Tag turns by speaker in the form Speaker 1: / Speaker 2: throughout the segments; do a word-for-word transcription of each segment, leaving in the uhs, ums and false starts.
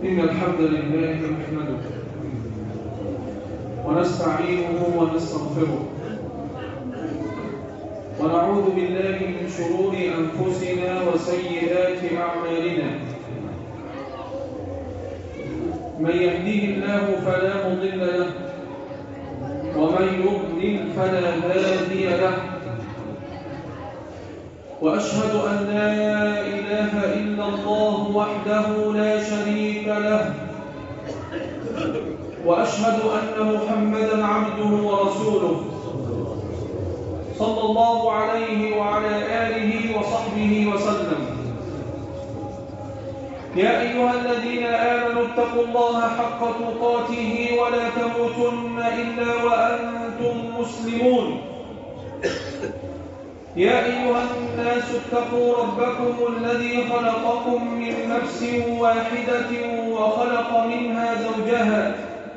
Speaker 1: إن الحمد لله نحمده ونستعينه ونستغفره ونعوذ بالله من شرور أنفسنا وسيئات أعمالنا. من يهديه الله فلا مضل له ومن يضلل فلا هادي له، وأشهد أن لا إله إلا الله وحده لا شريك له، وأشهد أن محمدًا عبده ورسوله صلى الله عليه وعلى آله وصحبه وسلم. يا أيها الذين آمنوا اتقوا الله حق تقاته ولا تموتن إلا وأنتم مسلمون. يا أيها الناس اتقوا ربكم الذي خلقكم من نفس واحدة وخلق منها زوجها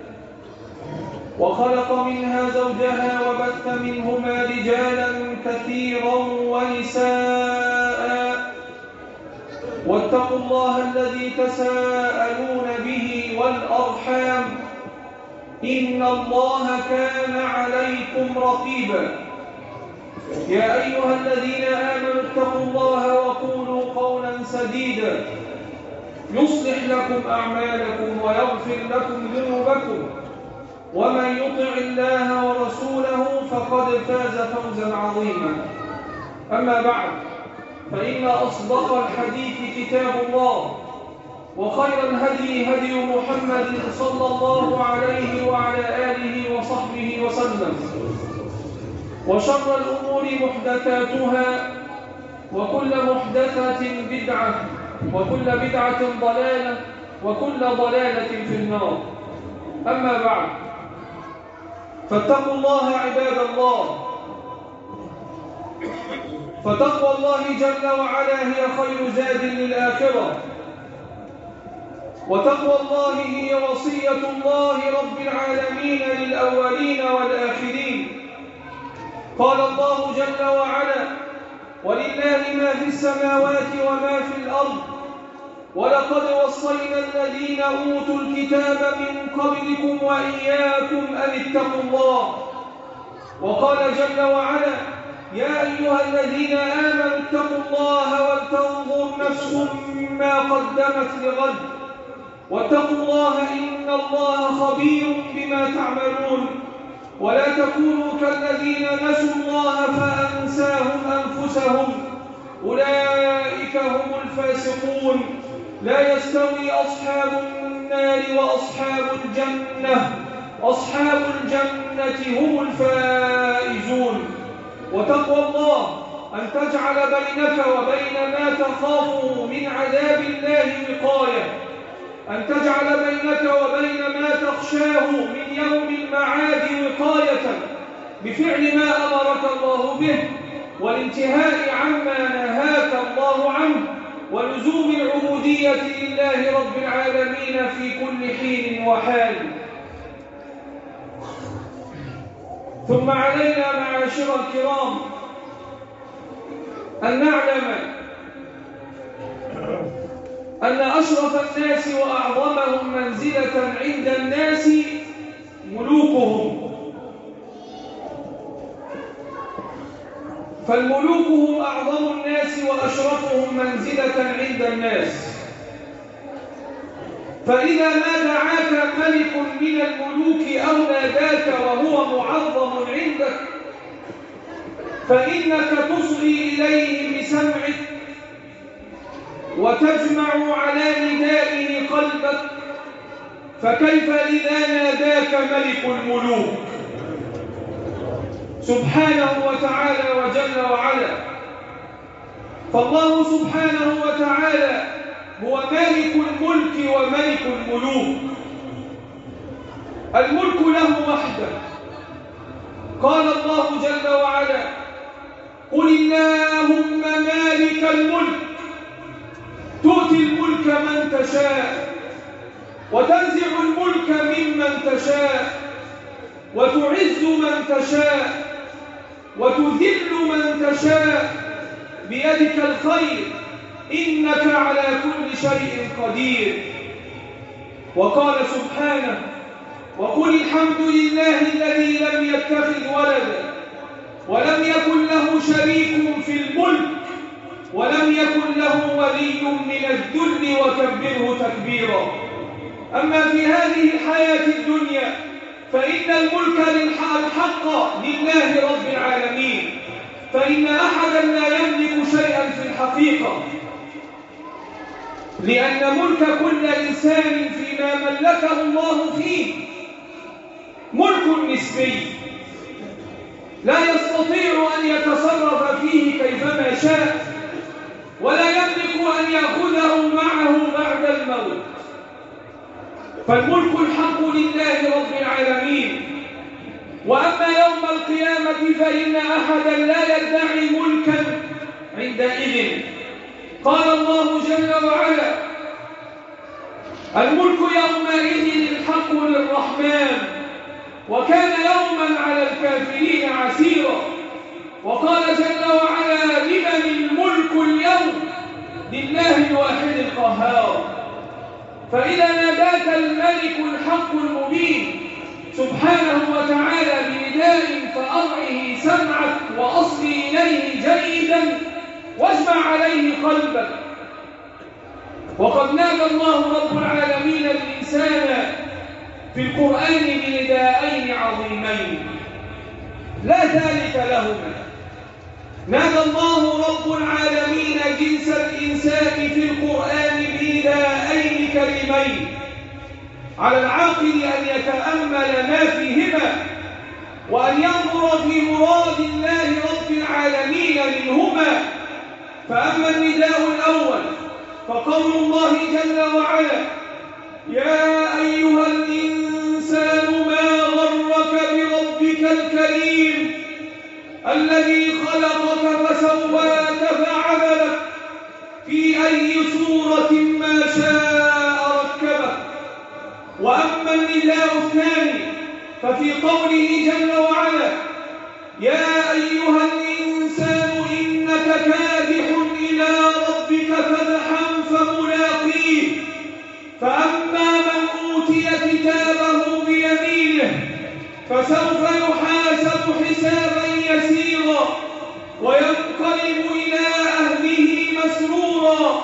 Speaker 1: وخلق منها زوجها وبث منهما رجالا كثيرا ونساء، واتقوا الله الذي تساءلون به والأرحام إن الله كان عليكم رقيبا. يا أيها الذين آمنوا اتقوا الله وقولوا قولا سديدا يصلح لكم أعمالكم ويغفر لكم ذنوبكم، ومن يطع الله ورسوله فقد فاز فوزا عظيما. أما بعد، فإن أصدق الحديث كتاب الله، وخير الهدي هدي محمد صلى الله عليه وعلى آله وصحبه وسلم، وشر الأمور محدثاتها، وكل محدثة بدعة، وكل بدعة ضلالة، وكل ضلالة في النار. أما بعد، فاتقوا الله عباد الله، فتقوى الله جل وعلا هي خير زاد للآخرة، وتقوى الله هي وصية الله رب العالمين للأولين والآخرين. قال الله جل وعلا: ولله ما في السماوات وما في الأرض ولقد وصينا الذين أوتوا الكتاب من قبلكم وإياكم أن اتقوا الله. وقال جل وعلا: يا أيها الذين آمنوا اتقوا الله ولتنظر نفس ما قدمت لغد واتقوا الله إن الله خبير بما تعملون. ولا تكونوا كالذين نسوا الله فأنساهم أنفسهم أولئك هم الفاسقون. لا يستوي أصحاب النار وأصحاب الجنة أصحاب الجنة هم الفائزون. وتقوى الله أن تجعل بينك وبين ما تخاف من عذاب الله وقاية، أن تجعل بينك وبين ما تخشاه من يوم المعاد وقاية بفعل ما أمرك الله به، والانتهاء عما نهاك الله عنه، ولزوم العبودية لله رب العالمين في كل حين وحال. ثم علينا معاشر الكرام أن نعلم أن أشرف الناس وأعظمهم منزلة عند الناس ملوكهم، فالملوك هم أعظم الناس وأشرفهم منزلة عند الناس. فإذا ما دعاك ملك من الملوك أو ناداك وهو معظم عندك، فإنك تصغي إليه بسمعك وتجمع على ندائه قلبك، فكيف إذا ناداك ملك الملوك سبحانه وتعالى وجل وعلا؟ فالله سبحانه وتعالى هو مالك الملك وملك الملوك. الملك له وحده. قال الله جل وعلا: قل اللهم مالك الملك تؤتي الملك من تشاء وتنزع الملك ممن تشاء وتعز من تشاء وتذل من تشاء بيدك الخير إنك على كل شيء قدير. وقال سبحانه: وقل الحمد لله الذي لم يتخذ ولدا ولم يكن له شريك في الملك ولم يكن له ولي من الذل وكبره تكبيرا. أما في هذه الحياة الدنيا فإن الملك الحق لله رب العالمين، فإن أحدا لا يملك شيئا في الحقيقة، لأن ملك كل إنسان فيما ملكه الله فيه ملك نسبي لا يستطيع أن يتصرف فيه كيفما شاء، ولا يملك أن يأخذه معه بعد الموت. فالملك الحق لله رب العالمين. وأما يوم القيامة فإن أحدا لا يدعي ملكا عندئذ. قال الله جل وعلا: الملك يومئذ الحق للرحمن وكان يوما على الكافرين عسيرا. وقال جل وعلا: لمن الملك اليوم؟ لله الواحد القهار. فإذا ناداك الملك الحق المبين سبحانه وتعالى بنداء فأرعه سمعك وأصغ إليه جيدا واجمع عليه قلبك. وقد نادى الله رب العالمين الإنسان في القرآن بنداءين عظيمين لا ثالث لهما. نادى الله رب العالمين جنس الإنسان في القرآن بنداءين كريمين، على العاقل أن يتأمل ما فيهما وأن ينظر في مراد الله رب العالمين منهما. فأما النداء الأول فقول الله جل وعلا: يا أيها الإنسان ما غرك بربك الكريم الذي خلقك فسواك فعدلك في أي صورة ما شاء ركبك. وأما النداء الثاني ففي قوله جل وعلا: يا أيها الإنسان إنك كادح إلى ربك كدحا فملاقيه فأما من أوتي كتابه بيمينه فسوف يحاسب حسابا يسيرا وينقلب إلى أهله مسرورا.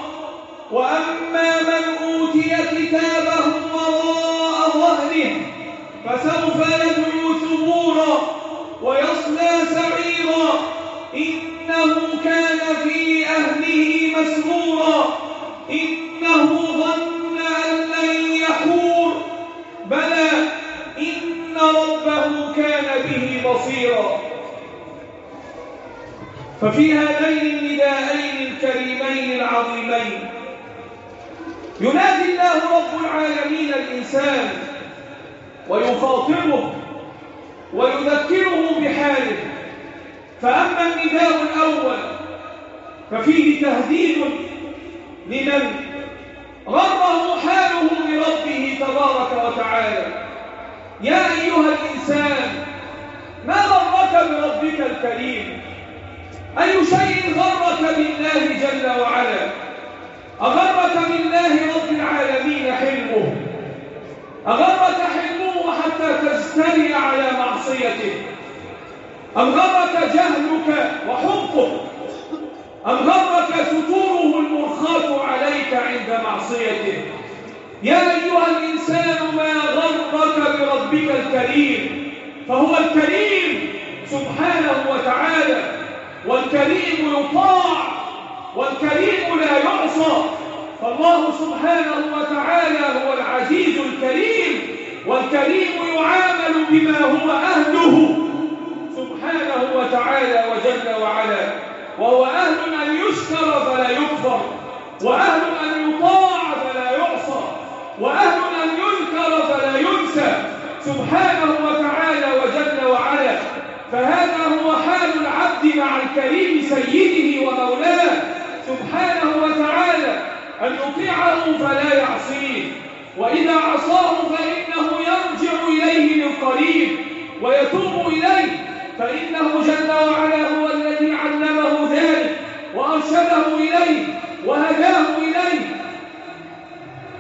Speaker 1: وأما من أوتي كتابه وراء ظهره فسوف يدعو ثبورا ويصلى سعيرا إنه كان في أهله مسرورا إنه ظن أن لن يحور بلى إن ربه كان به بصيرا. ففي هذين النداءين الكريمين العظيمين ينادي الله رب العالمين الإنسان ويخاطبه ويذكره بحاله. فأما النداء الأول ففيه تهديد لمن غره حاله بربه تبارك وتعالى: يا أيها الإنسان ما غرك بربك الكريم؟ أي شيء غرك بالله جل وعلا؟ أغرك بالله رب العالمين حلمه؟ أغرك حلمه حتى تجترئ على معصيته؟ أم غرك جهلك وحبه؟ أم غرك ستوره المرخاة عليك عند معصيته؟ يا أيها الإنسان ما غرك بربك الكريم؟ فهو الكريم سبحانه وتعالى، والكريم يطاع والكريم لا يعصى. فالله سبحانه وتعالى هو العزيز الكريم، والكريم يعامل بما هو أهله سبحانه وتعالى وجل وعلا، وهو أهل أن يشكر فلا يكفر، وأهل أن يطاع فلا يعصى، وأهل أن يذكر فلا ينسى سبحانه وتعالى وجل وعلا. فهذا هو حال العبد مع الكريم سيده ومولاه سبحانه وتعالى، أن يطيعه فلا يعصيه، وإذا عصاه فإنه يرجع إليه من قريب ويتوب إليه، فإنه جل وعلا هو الذي علمه ذلك وأرشده إليه وهداه إليه.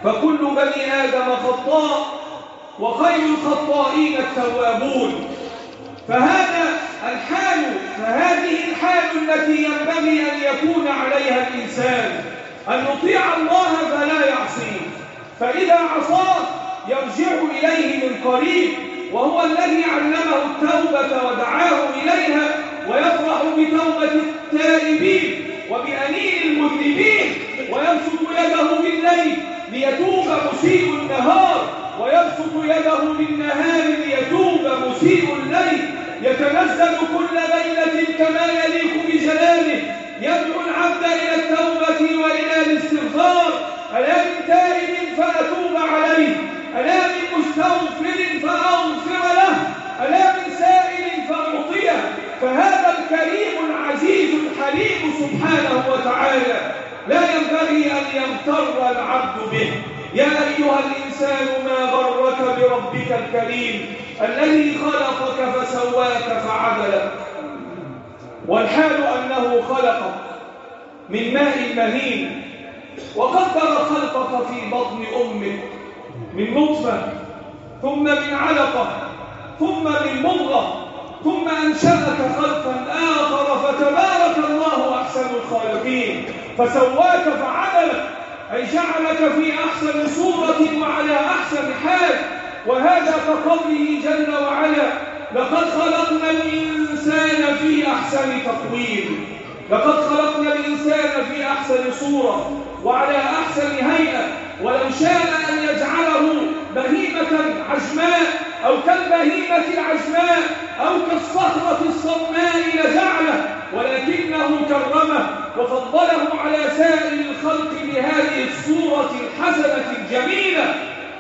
Speaker 1: فكل بني آدم خطاء وخير الخطائين التوابون. فهذا الحال فهذه الحال التي ينبغي أن يكون عليها الإنسان، أن يطيع الله فلا يعصيه، فإذا عصاه يرجع إليه من قريب، وهو الذي علمه التوبة ودعاه إليها، ويفرح بتوبة التائبين وبأنين المذنبين، ويبسط يده بالليل ليتوب مسيء النهار، ويبسط يده بالنهار ليتوب مسيء الليل، يتنزل كل ليلة كما يليق بجلاله، يدعو العبد إلى التوبة وإلى الاستغفار. ألا من تائب فأتوب عليه، ألا من مستغفر فأغفر له، ألا من سائل فأعطيه. فهذا الكريم العزيز الحليم سبحانه وتعالى لا ينبغي أن يغتر العبد به. يا أيها الإنسان ما غرك بربك الكريم الذي خلقك فسواك فعدلك. والحال أنه خلقك من ماء مهين، وقدر خلقك في بطن أمك من نطفة، ثم من علقة، ثم من مضغة، ثم أنشأك خلقا آخر، فتبارك الله أحسن الخالقين. فسواك فعدلك، أي جعلك في أحسن صورة وعلى أحسن حال. وهذا كقوله جل وعلا: لقد خلقنا الإنسان في أحسن تقويم. لقد خلقنا الإنسان في أحسن صورة وعلى أحسن هيئة. ولو شاء أن يجعله بهيمة عجماء أو كالبهيمة العجماء أو كالصخرة الصماء لجعله، ولكنه كرمه وفضله على سائر الخلق بهذه الصورة الحسنة الجميلة.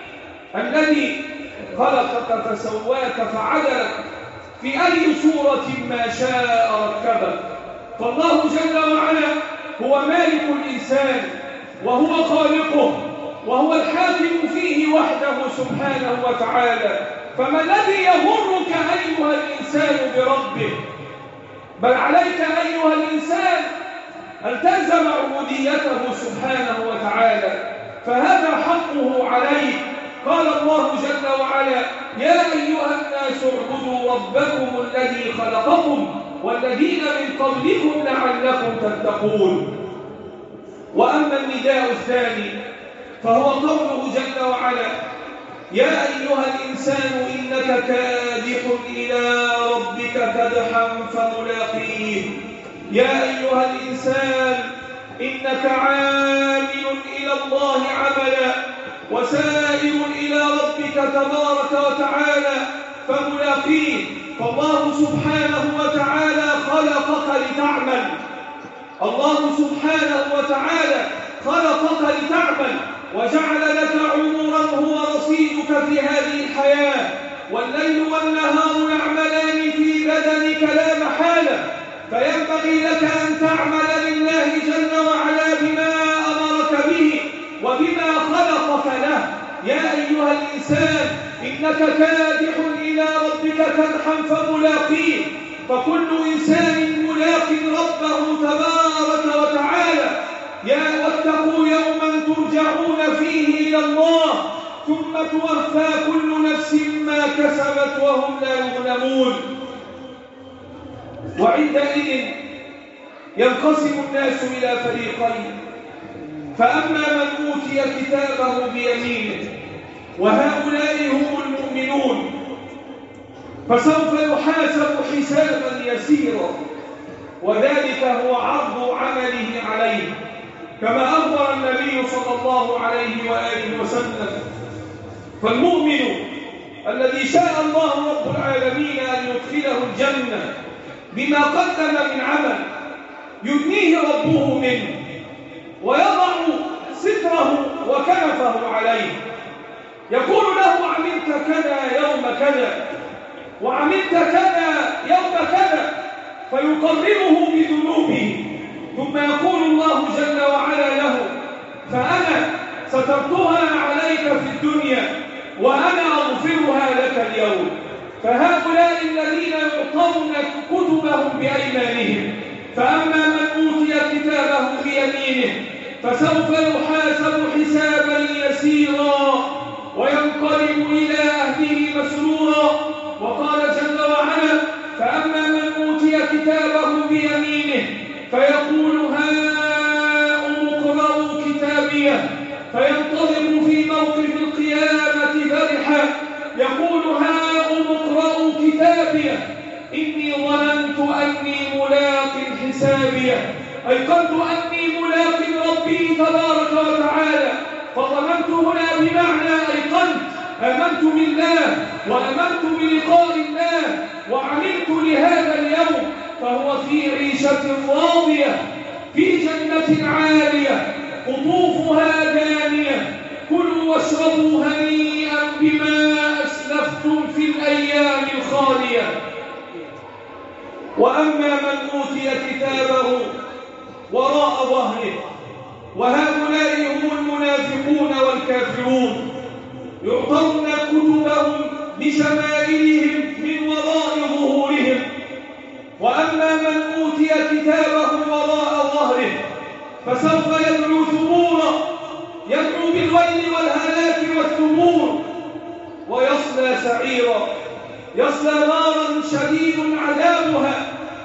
Speaker 1: الذي خلقك فسواك فعدلك في أي صورة ما شاء ركبك. فالله جل وعلا هو مالك الإنسان، وهو خالقه، وهو الحاكم فيه وحده سبحانه وتعالى. فما الذي يغرك أيها الإنسان بربك؟ بل عليك أيها الإنسان أن تلزم عبوديته سبحانه وتعالى، فهذا حقه عليك. قال الله جل وعلا: يا أيها الناس اعبدوا ربكم الذي خلقكم والذين من قبلكم لعلكم تتقون. وأما النداء الثاني فهو قوله جل وعلا: يا أيها الإنسان إنك كادح إلى ربك كدحا فملاقيه. يا أيها الإنسان إنك عامل إلى الله عملا وسائر إلى ربك تبارك وتعالى فملاقيه. فالله سبحانه وتعالى خلقك لتعمل. الله سبحانه وتعالى خلقك لتعمل وجعل لك عمرا هو رصيدك في هذه الحياة، والليل والنهار يعملان في بدنك لا محالة، فينبغي لك أن تعمل لله جل وعلا بما أمرك به وبما خلقك له. يا أيها الإنسان إنك كادح إلى ربك كدحا فملاقيه. فكل إنسان ملاق ربه تبارك وتعالى. يا واتقوا يوما ترجعون فيه إلى الله ثم توفى كل نفس ما كسبت وهم لا يظلمون. وعندئذ ينقسم الناس إلى فريقين: فأما من أوتي كتابه بيمينه وهؤلاء هم المؤمنون، فسوف يحاسب حسابا يسيرا، وذلك هو عرض عمله عليه، كما أخبر النبي صلى الله عليه وآله وسلم. فالمؤمن الذي شاء الله رب العالمين أن يدخله الجنة بما قدم من عمل يدنيه ربه منه ويضع ستره وكنفه عليه، يقول له: عملت كذا يوم كذا وعملت كذا يوم كذا، فيقرره بذنوبه، ثم يقول الله جل وعلا له: فأنا سترتها عليك في الدنيا وأنا أغفرها لك اليوم. فهؤلاء الذين يعطون كتبهم بأيمانهم. فأما من أوتي كتابه بيمينه فسوف يحاسب حسابا يسيرا فينطلق في موقف القيامة فرحا يقول هاؤم اقرءوا كتابيه إني ظننت أني ملاق حسابيه، أيقنت أني ملاق ربي تبارك وتعالى. فظننت هنا بمعنى أيقنت، آمنت بالله وآمنت بلقاء الله وعملت لهذا اليوم، فهو في عيشة راضية في جنة عالية قطوفها دانية، كلوا واشربوا هنيئا بما أسلفتم في الأيام الخالية. وأما من أوتي كتابه وراء ظهره، وهؤلاء هم المنافقون والكافرون، يعطون كتبهم بشمائلهم من وراء ظهورهم. وأما من أوتي كتابه وراء ظهره فسوف يدعو ثبورا، يدعو بالويل والهلاك والثبور، ويصلى سعيرا، يصلى نارا شديد عذابها.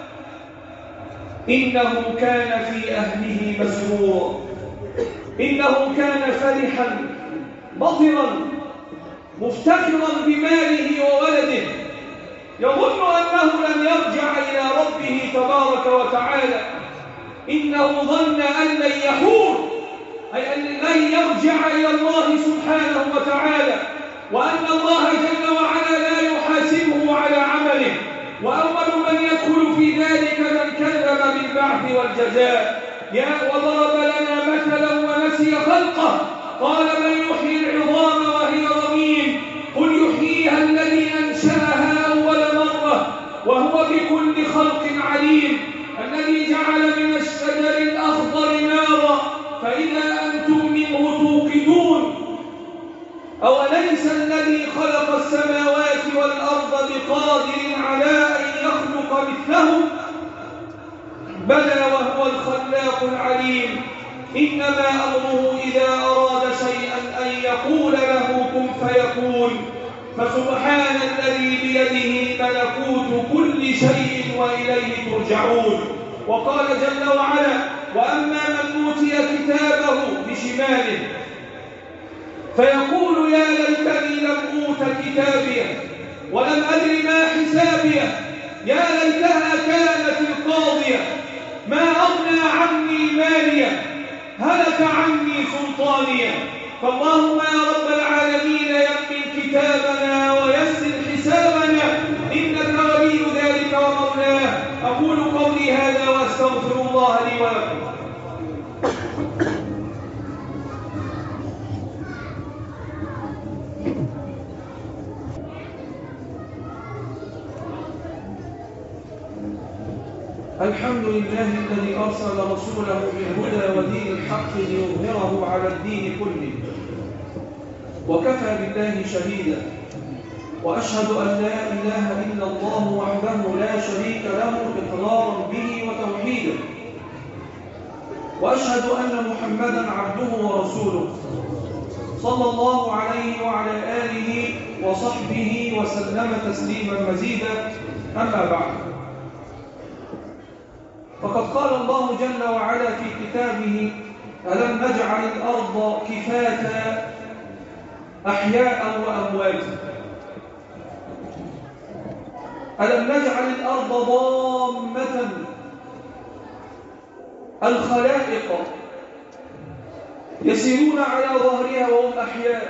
Speaker 1: إنه كان في أهله مسرورا، إنه كان فرحا بطرا مفتخرا بماله وولده، يظن أنه لن يرجع إلى ربه تبارك وتعالى، إنه ظن أن لن يحور، أي أن لن يرجع إلى الله سبحانه وتعالى، وأن الله جل وعلا لا يحاسبه على عمله. وأول من يدخل في ذلك من كذب بالبعث والجزاء. يا وضرب لنا مثلا ونسي خلقه قال من يحيي العظام وهي رميم قل يحييها الذي أنشأها أول مرة وهو بكل خلق عليم، الذي جعل من الشجر الأخضر نارا فإذا أنتم منه توقدون. أوليس الذي خلق السماوات والأرض بقادر على أن يخلق مثلهم؟ بلى وهو الخلاق العليم. إنما أمره إذا أراد شيئا أن يقول له كن فيكون. فسبحان الذي بيده ملكوت كل شيء وإليه ترجعون. وقال جل وعلا وأما من أوتي كتابه بشماله فيقول يا ليتني لم أوت كتابيه ولم أدر ما حسابيه، يا ليتها كانت القاضية ما أغنى عني ماليه هلك عني سلطانيه. فاللهم يا رب العالمين يمن كتابنا ويسر حسابنا إنك ولي ذلك ومولاه. أقول قولي هذا وأستغفر الله لي ولكم. الحمد لله الذي أرسل رسوله بالهدى ودين الحق ليظهره على الدين كله، وكفى بالله شهيدا، وأشهد أن لا إله إلا الله وحده لا شريك له إقرارا به وتوحيدا، وأشهد أن محمدا عبده ورسوله صلى الله عليه وعلى آله وصحبه وسلم تسليما مزيدا. أما بعد، فقد قال الله جل وعلا في كتابه ألم نجعل الأرض كفاتا أحياء وأمواتا. ألم نجعل الأرض ضامة الخلائق يسيرون على ظهرها وهم أحياء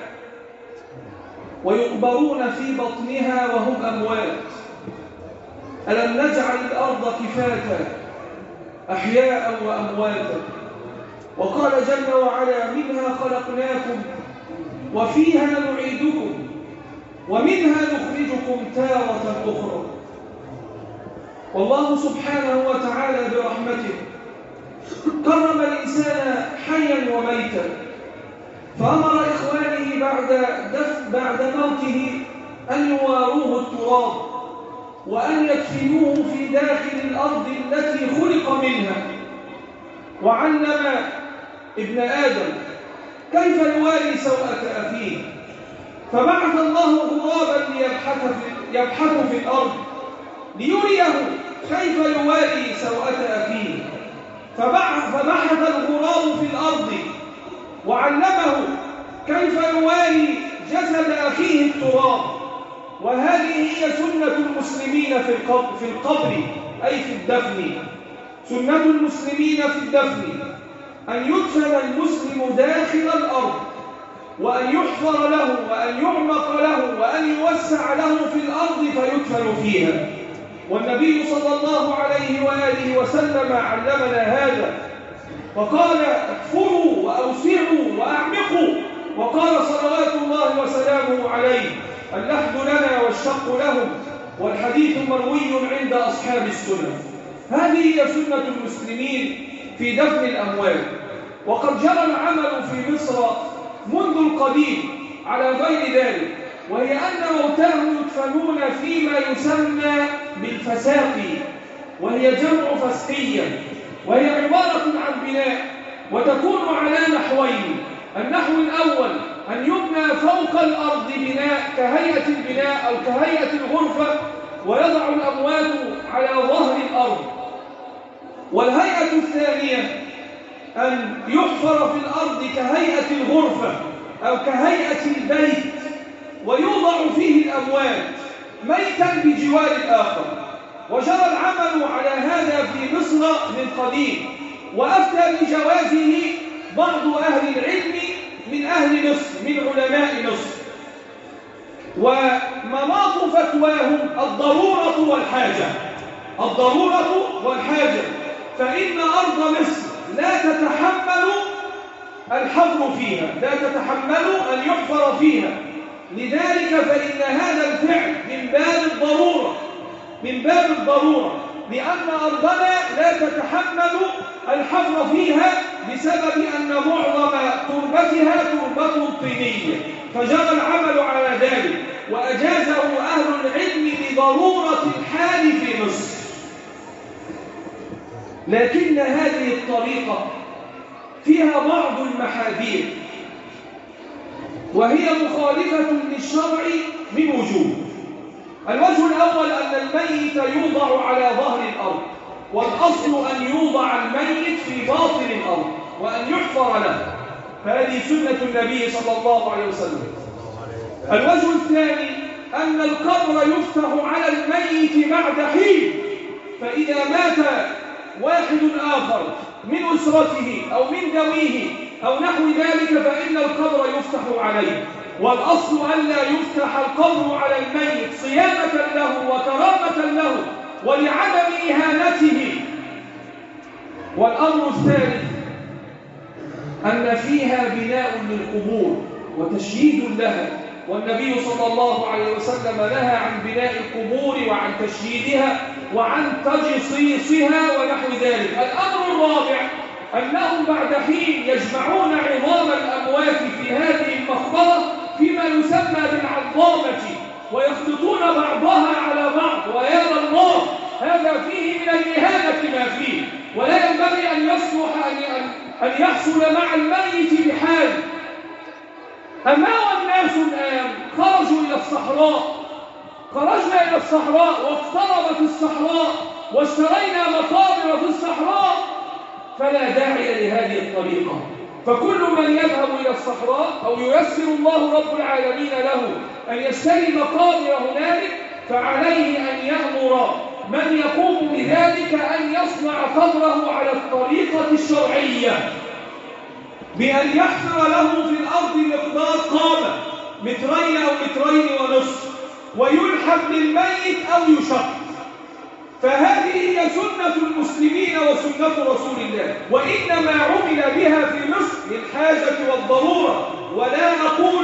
Speaker 1: ويقبرون في بطنها وهم أموات. ألم نجعل الأرض كفاتا أحياء وأمواتا. وقال جل وعلا منها خلقناكم وفيها نعيدكم ومنها نخرجكم تارة أخرى. والله سبحانه وتعالى برحمته كرم الإنسان حيا وميتا، فأمر إخوانه بعد دفن بعد موته أن يواروه التراب وأن يدفنوه في داخل الأرض التي خلق منها. وعلم ابن آدم كيف يواري سوءة أخيه، فبعث الله غرابا يبحث في الأرض ليريه كيف يواري سوءة أخيه. فبحث الغراب في الأرض وعلمه كيف نواري جسد أخيه التراب؟ وهذه هي سنة المسلمين في القبر, في القبر أي في الدفن. سنة المسلمين في الدفن أن يدفن المسلم داخل الأرض، وأن يحفر له وأن يعمق له وأن يوسع له في الأرض فيدفن فيها. والنبي صلى الله عليه وآله وسلم علمنا هذا، وقال احفروا وأوسعوا وأعمقوا، وقال صلوات الله وسلامه عليه اللحد لنا والشق لهم، والحديث مروي عند أصحاب السنة. هذه هي سنة المسلمين في دفن الأموات. وقد جرى العمل في مصر منذ القديم على غير ذلك، وهي أن موتاهم يدفنون فيما يسمى بالفساق، وهي جمع فسقية، وهي عبارة عن بناء، وتكون على نحوين. النحو الأول أن يبنى فوق الأرض بناء كهيئة البناء أو كهيئة الغرفة، ويضع الأموات على ظهر الأرض. والهيئة الثانية أن يحفر في الأرض كهيئة الغرفة أو كهيئة البيت، ويوضع فيه الأموات ميتا بجوار الآخر. وجرى العمل على هذا في مصر من قديم، وأفتى بجوازه بعض أهل العلم من أهل مصر من علماء مصر، ومناط فتواهم الضرورة والحاجة. الضرورة والحاجة، فإن أرض مصر لا تتحمل الحفر فيها، لا تتحمل أن يحفر فيها، لذلك فإن هذا الفعل من باب الضرورة، من باب الضرورة، لأن أرضنا لا تتحمل الحفر فيها بسبب أن معظم تربتها تربة طينية، فجرى العمل على ذلك وأجازه أهل العلم لضرورة الحال في مصر. لكن هذه الطريقة فيها بعض المحاذير، وهي مخالفة للشرع من وجوه. الوجه الأول أن الميت يوضع على ظهر الأرض، والأصل أن يوضع الميت في باطن الأرض وأن يحفر له، فهذه سنة النبي صلى الله عليه وسلم. الوجه الثاني أن القبر يفتح على الميت بعد حين، فإذا مات واحد آخر من أسرته أو من ذويه أو نحو ذلك فإن القبر يفتح عليه، والأصل ألا يفتح القبر على الميت صيانة له وكرامة له ولعدم إهانته. والأمر الثالث أن فيها بناء للقبور وتشييد لها، والنبي صلى الله عليه وسلم نهى عن بناء القبور وعن تشييدها وعن تجصيصها ونحو ذلك. الأمر الرابع أنهم بعد حين يجمعون عظام الأموات في هذه المقبرة فيما يسمى بالعظامة، ويخلطون بعضها على بعض، ويرى الله هذا فيه من الإهانة ما فيه، ولا ينبغي أن يصلح أن يحصل مع الميت بحال. أما والناس الآن خرجوا إلى الصحراء، خرجنا إلى الصحراء واقتربت الصحراء واشترينا مقابر في الصحراء، فلا داعي لهذه الطريقة. فكل من يذهب إلى الصحراء أو ييسر الله رب العالمين له أن يشتري مقابر هنالك، فعليه أن يأمر من يقوم بذلك أن يصنع قبره على الطريقة الشرعية، بأن يحفر له في الأرض مقدار قامة مترين أو مترين ونصف، ويلحم للميت أو يشق. فهذه هي سنة المسلمين وسنة رسول الله، وإنما عمل بها في مصر للحاجة والضرورة، ولا أقول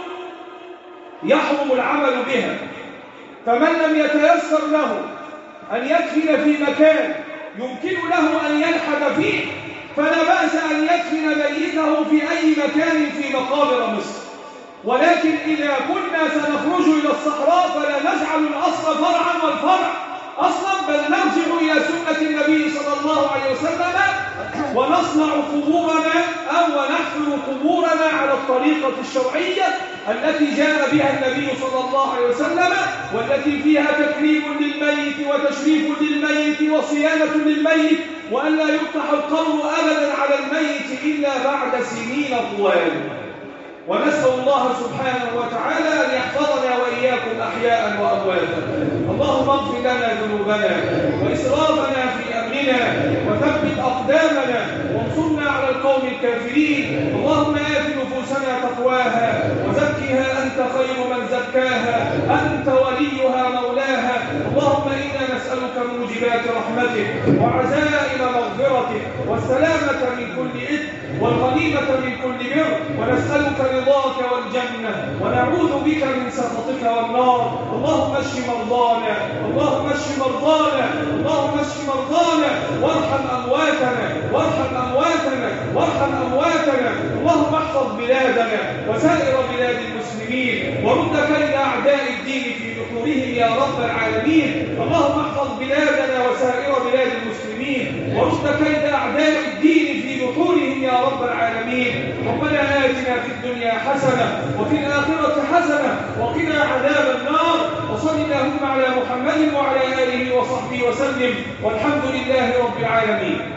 Speaker 1: يحرم العمل بها. فمن لم يتيسر له أن يدفن في مكان يمكن له أن يلحد فيه فلا بأس أن يدفن ميته في أي مكان في مقابر مصر. ولكن إذا كنا سنخرج إلى الصحراء فلا نجعل الأصل فرعا والفرع أصلا، بل نرجع إلى سنة النبي صلى الله عليه وسلم ونصنع قبورنا أو ونحفر قبورنا على الطريقة الشرعية التي جاء بها النبي صلى الله عليه وسلم، والتي فيها تكريم للميت وتشريف للميت وصيانة للميت، وأن لا يفتح القبر أبدا على الميت إلا بعد سنين طوال. ونسأل الله سبحانه وتعالى أن يحفظنا وإياكم أحياء وأمواتا. اللهم اغفر لنا ذنوبنا وإسرافنا في أمرنا وثبت أقدامنا وانصرنا على القوم الكافرين. اللهم آت نفوسنا تقواها وزكها أنت خير من زكاها، أنت وليها مولاها. اللهم إنا نسألك موجبات رحمتك وعزائم مغفرتك والسلامة من كل إثم والغنيمة من كل بر، ونسألك رضاك والجنة ونعوذ بك من سخطك والنار. اللهم اشف مرضانا، اللهم اشف مرضانا، اللهم اشف مرضانا وارحم أمواتنا، وارحم أمواتنا، وارحم أمواتنا. اللهم احفظ بلادنا وسائر بلاد المسلمين ورد كيد أعداء الدين في نحورهم يا رب العالمين. اللهم احفظ بلادنا وسائر بلاد المسلمين ورد كيد أعداء الدين في نحورهم يا رب العالمين. ربنا آتنا في الدنيا حسنة وفي الآخرة حسنة وقنا عذاب النار. وصل اللهم على محمد وعلى آله وصحبه وسلم، والحمد لله رب العالمين.